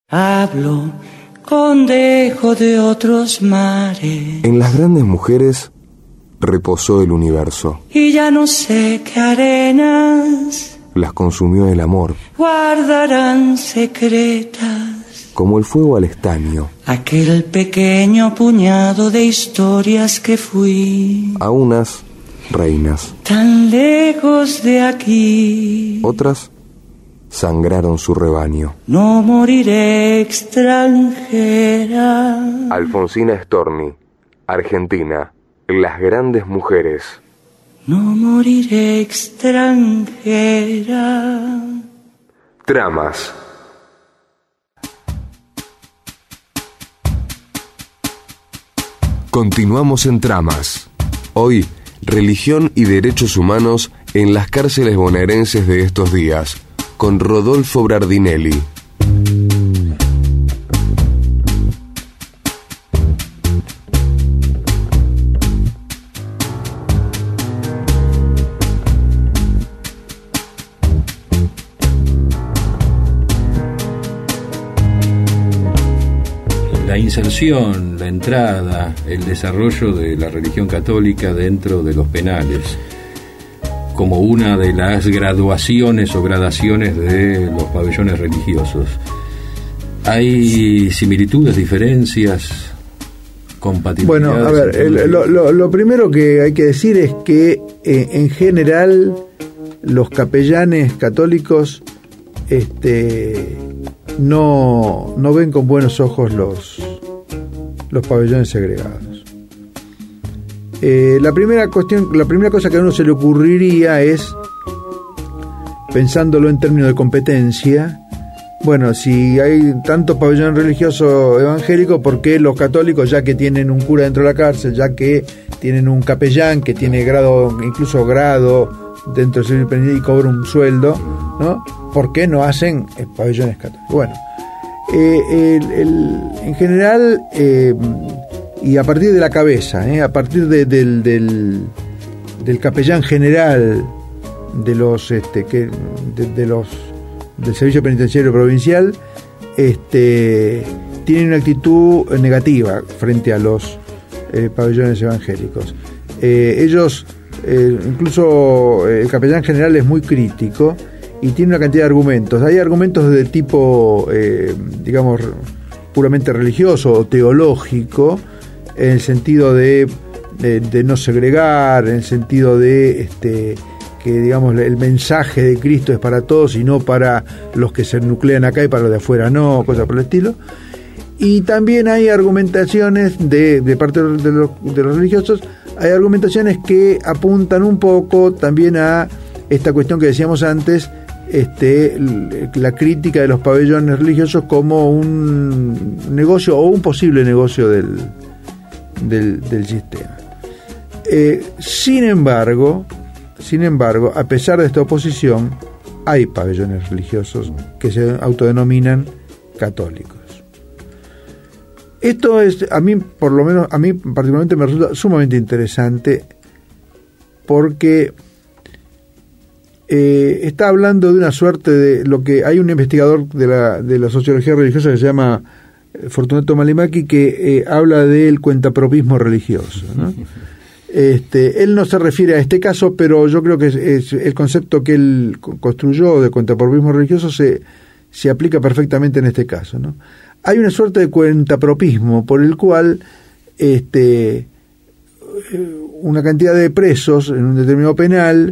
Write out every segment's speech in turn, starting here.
Hablo con dejo de otros mares. En las grandes mujeres reposó el universo. Y ya no sé qué arenas las consumió el amor. Guardarán secretas como el fuego al estaño. Aquel pequeño puñado de historias que fui. A unas reinas. Tan lejos de aquí. Otras sangraron su rebaño. No moriré extranjera. Alfonsina Storni, Argentina, las grandes mujeres. No moriré extranjera. Tramas. Continuamos en Tramas. Hoy, religión y derechos humanos en las cárceles bonaerenses de estos días, con Rodolfo Bardinelli. La inserción, la entrada, el desarrollo de la religión católica dentro de los penales, como una de las graduaciones o gradaciones de los pabellones religiosos. ¿Hay similitudes, diferencias, compatibilidades? Bueno, a ver, lo primero que hay que decir es que en general los capellanes católicos no ven con buenos ojos los pabellones segregados. La primera cosa que a uno se le ocurriría es, pensándolo en términos de competencia, bueno, si hay tantos pabellones religiosos evangélicos, ¿por qué los católicos, ya que tienen un cura dentro de la cárcel, ya que tienen un capellán que tiene grado dentro del servicio penitenciario y cobra un sueldo, ¿no? ¿Por qué no hacen pabellones católicos? Bueno, en general, y a partir de la cabeza, a partir del capellán general del servicio penitenciario provincial, tienen una actitud negativa frente a los pabellones evangélicos. Ellos, incluso el capellán general es muy crítico y tiene una cantidad de argumentos. Hay argumentos de tipo, digamos, puramente religioso o teológico, en el sentido de no segregar, en el sentido de que, digamos, el mensaje de Cristo es para todos y no para los que se nuclean acá y para los de afuera no, cosas por el estilo. Y también hay argumentaciones de parte de los religiosos, hay argumentaciones que apuntan un poco también a esta cuestión que decíamos antes, la crítica de los pabellones religiosos como un negocio o un posible negocio del sistema. Sin embargo, a pesar de esta oposición, hay pabellones religiosos que se autodenominan católicos. Esto es, a mí particularmente me resulta sumamente interesante porque está hablando de una suerte de lo que hay un investigador de la sociología religiosa que se llama Fortunato Malimaki, que habla del cuentapropismo religioso, ¿no? Él no se refiere a este caso, pero yo creo que es el concepto que él construyó de cuentapropismo religioso se aplica perfectamente en este caso, ¿no? Hay una suerte de cuentapropismo por el cual una cantidad de presos en un determinado penal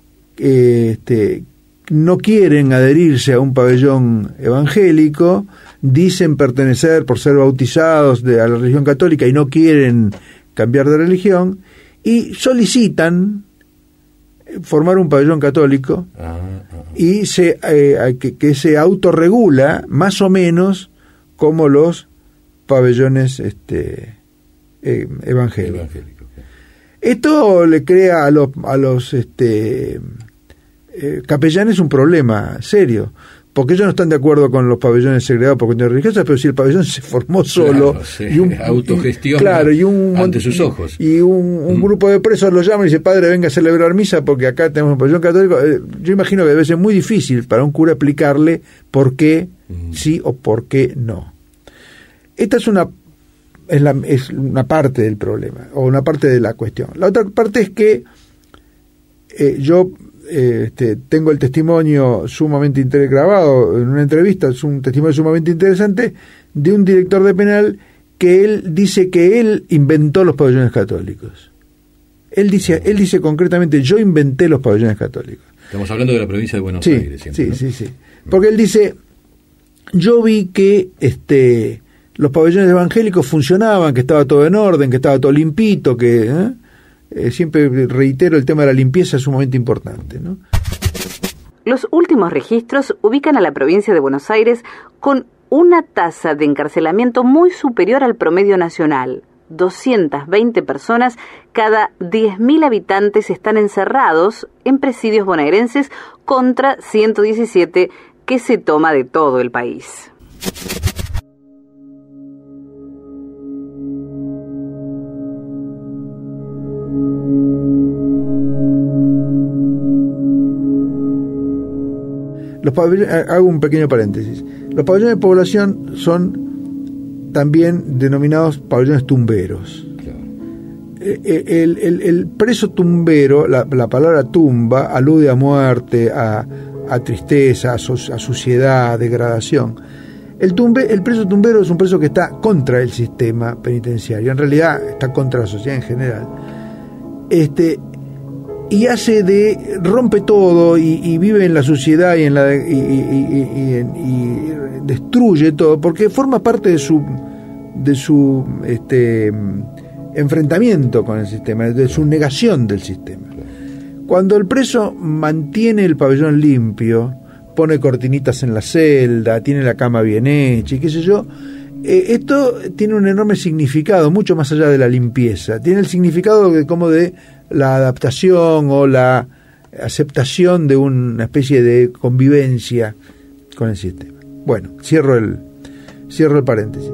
no quieren adherirse a un pabellón evangélico, dicen pertenecer por ser bautizados a la religión católica y no quieren cambiar de religión, y solicitan formar un pabellón católico y que se autorregula más o menos como los pabellones evangélicos. Esto le crea a los capellanes un problema serio, porque ellos no están de acuerdo con los pabellones segregados por cuestiones religiosas, pero si el pabellón se formó solo, claro, sí, y autogestiona ante sus ojos, y un grupo de presos lo llama y dice: padre, venga a celebrar misa porque acá tenemos un pabellón católico. Yo imagino que debe ser muy difícil para un cura explicarle por qué sí o por qué no. Esta es una parte del problema, o una parte de la cuestión. La otra parte es que yo tengo el testimonio sumamente grabado en una entrevista, es un testimonio sumamente interesante de un director de penal que él dice que él inventó los pabellones católicos. Él dice concretamente: yo inventé los pabellones católicos. Estamos hablando de la provincia de Buenos Aires siempre, ¿no? Sí. Porque él dice: yo vi que los pabellones evangélicos funcionaban, que estaba todo en orden, que estaba todo limpito, que siempre reitero, el tema de la limpieza es sumamente importante, ¿no? Los últimos registros ubican a la provincia de Buenos Aires con una tasa de encarcelamiento muy superior al promedio nacional. 220 personas cada 10.000 habitantes están encerrados en presidios bonaerenses contra 117 que se toma de todo el país. Hago un pequeño paréntesis. Los pabellones de población son también denominados pabellones tumberos. Claro. El preso tumbero, la palabra tumba alude a muerte, a tristeza, a suciedad, degradación. El preso tumbero es un preso que está contra el sistema penitenciario, en realidad está contra la sociedad en general. Y rompe todo y vive en la suciedad y destruye todo porque forma parte de su enfrentamiento con el sistema, de su negación del sistema. Cuando el preso mantiene el pabellón limpio, pone cortinitas en la celda, tiene la cama bien hecha y qué sé yo, esto tiene un enorme significado, mucho más allá de la limpieza. Tiene el significado de la adaptación o la aceptación de una especie de convivencia con el sistema. Bueno, cierro el paréntesis.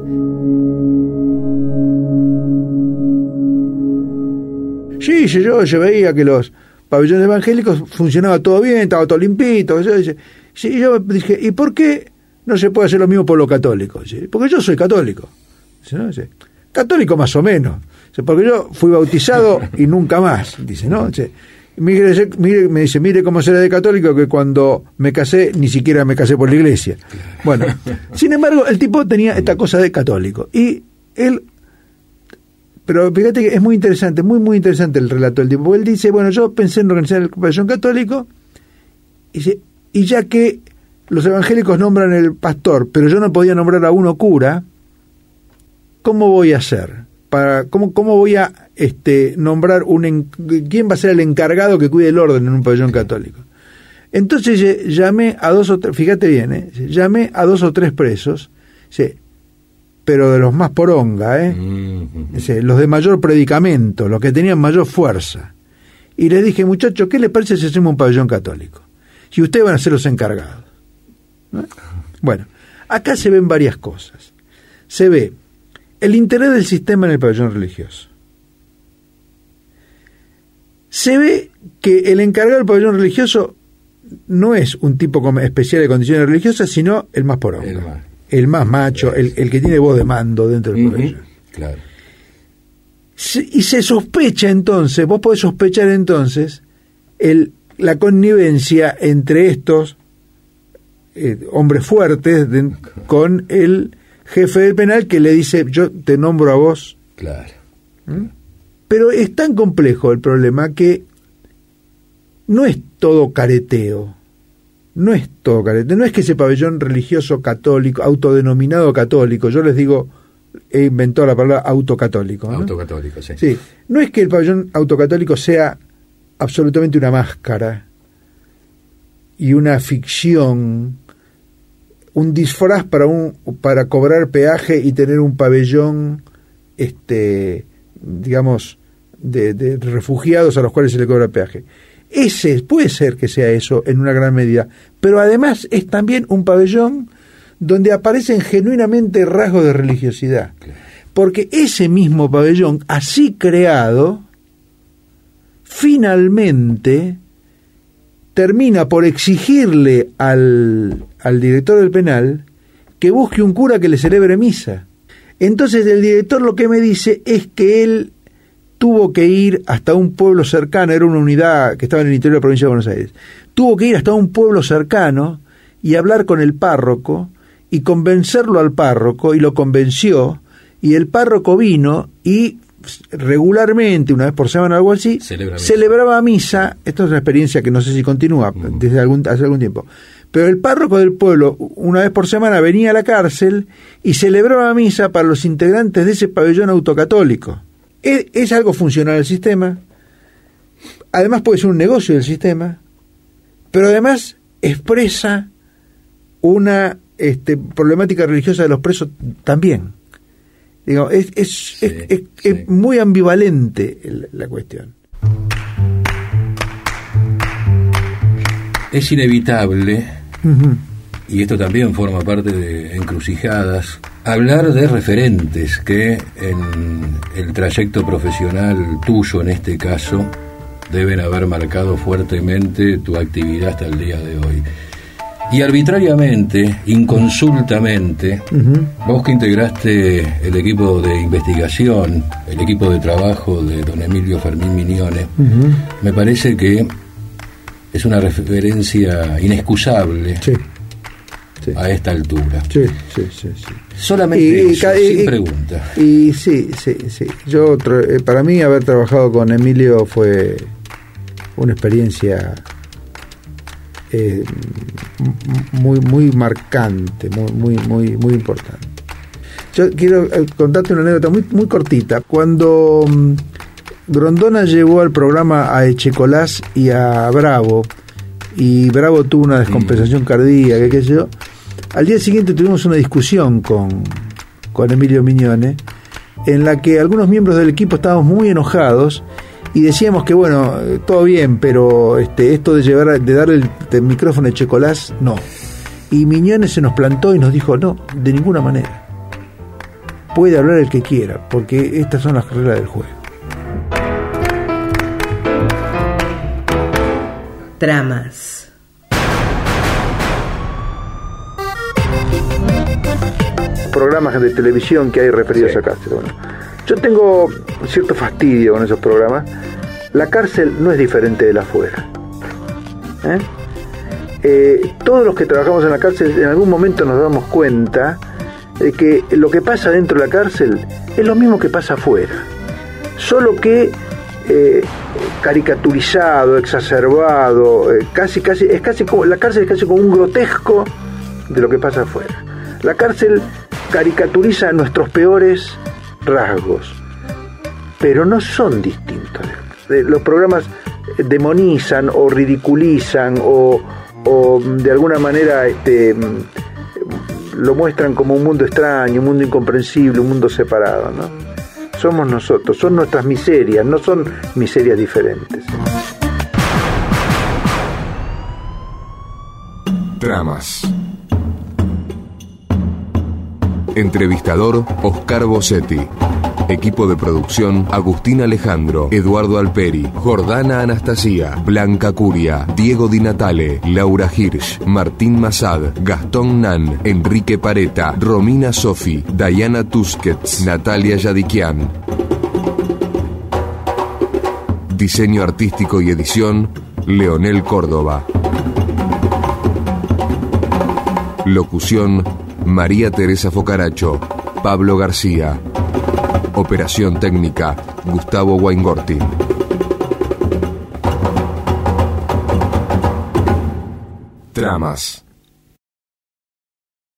Sí, yo veía que los pabellones evangélicos funcionaba todo bien, estaba todo limpito. Sí, yo dije: ¿y por qué no se puede hacer lo mismo por los católicos? ¿Sí? Porque yo soy católico. ¿Sí? ¿No? ¿Sí? Católico más o menos. ¿Sí? Porque yo fui bautizado y nunca más. Dice, ¿no? ¿Sí? Me dice: mire cómo será de católico que cuando me casé ni siquiera me casé por la iglesia. Bueno, sin embargo, el tipo tenía esta cosa de católico. Y él... Pero fíjate que es muy interesante, muy muy interesante el relato del tipo. Porque él dice: bueno, yo pensé en organizar el pabellón católico y ya que los evangélicos nombran el pastor, pero yo no podía nombrar a uno cura, ¿cómo voy a hacer? ¿Cómo voy a nombrar quién va a ser el encargado que cuide el orden en un pabellón católico? Entonces llamé a dos o tres, fíjate bien, llamé a 2 o 3 presos, pero de los más poronga, los de mayor predicamento, los que tenían mayor fuerza. Y les dije: muchachos, ¿qué les parece si hacemos un pabellón católico? Si ustedes van a ser los encargados. ¿No? Bueno, acá se ven varias cosas. Se ve el interés del sistema en el pabellón religioso. Se ve que el encargado del pabellón religioso no es un tipo especial de condiciones religiosas, sino el más poronga. El más macho, el que tiene voz de mando dentro del pabellón. Claro. Y se sospecha entonces, vos podés sospechar entonces la connivencia entre estos hombres fuertes con el jefe del penal que le dice: yo te nombro a vos. Claro. Pero es tan complejo el problema que no es todo careteo. No es todo careteo. No es que ese pabellón religioso católico, autodenominado católico, yo les digo, he inventado la palabra autocatólico, ¿no? Autocatólico, sí. Sí. No es que el pabellón autocatólico sea absolutamente una máscara y una ficción, un disfraz para cobrar peaje y tener un pabellón, digamos, de refugiados a los cuales se le cobra peaje. Ese puede ser que sea eso en una gran medida, pero además es también un pabellón donde aparecen genuinamente rasgos de religiosidad, porque ese mismo pabellón, así creado, finalmente termina por exigirle al director del penal que busque un cura que le celebre misa. Entonces el director lo que me dice es que él tuvo que ir hasta un pueblo cercano, era una unidad que estaba en el interior de la provincia de Buenos Aires, tuvo que ir hasta un pueblo cercano y hablar con el párroco y convencerlo al párroco, y lo convenció, y el párroco vino y regularmente, una vez por semana o algo así, celebraba misa. Esto es una experiencia que no sé si continúa desde hace algún tiempo, pero el párroco del pueblo una vez por semana venía a la cárcel y celebraba misa para los integrantes de ese pabellón autocatólico. Es algo funcional al sistema, además puede ser un negocio del sistema, pero además expresa una problemática religiosa de los presos también. Digo, es muy ambivalente la cuestión. Es inevitable, y esto también forma parte de Encrucijadas, hablar de referentes que en el trayecto profesional tuyo, en este caso, deben haber marcado fuertemente tu actividad hasta el día de hoy. Y arbitrariamente, inconsultamente, vos que integraste el equipo de investigación, el equipo de trabajo de don Emilio Fermín Mignone, me parece que es una referencia inexcusable a esta altura. Sí. Solamente sin pregunta. Y sí. Yo, para mí, haber trabajado con Emilio fue una experiencia muy marcante, muy importante. Yo quiero contarte una anécdota muy cortita. Cuando Grondona llevó al programa a Echecolás y a Bravo, y Bravo tuvo una descompensación cardíaca, qué sé yo, al día siguiente tuvimos una discusión con Emilio Mignone, en la que algunos miembros del equipo estábamos muy enojados y decíamos que bueno, todo bien, pero esto de darle el micrófono a Echecolás, no. Y Mignone se nos plantó y nos dijo, no, de ninguna manera. Puede hablar el que quiera, porque estas son las reglas del juego. Tramas. Programas de televisión que hay referidos a cárcel. Bueno, yo tengo cierto fastidio con esos programas. La cárcel no es diferente de la afuera. Todos los que trabajamos en la cárcel en algún momento nos damos cuenta de que lo que pasa dentro de la cárcel es lo mismo que pasa afuera, solo que caricaturizado, exacerbado, casi como la cárcel es casi como un grotesco de lo que pasa afuera. La cárcel caricaturiza nuestros peores rasgos, pero no son distintos. Los programas demonizan o ridiculizan o de alguna manera lo muestran como un mundo extraño, un mundo incomprensible, un mundo separado, ¿no? Somos nosotros, son nuestras miserias, no son miserias diferentes. Tramas. Entrevistador, Oscar Bossetti. Equipo de producción, Agustín Alejandro, Eduardo Alperi, Jordana Anastasia, Blanca Curia, Diego Di Natale, Laura Hirsch, Martín Massad, Gastón Nan, Enrique Pareta, Romina Sofi, Diana Tusquets, Natalia Yadikian. Diseño artístico y edición, Leonel Córdoba. Locución, María Teresa Focaracho, Pablo García. Operación técnica, Gustavo Weingortin. Tramas.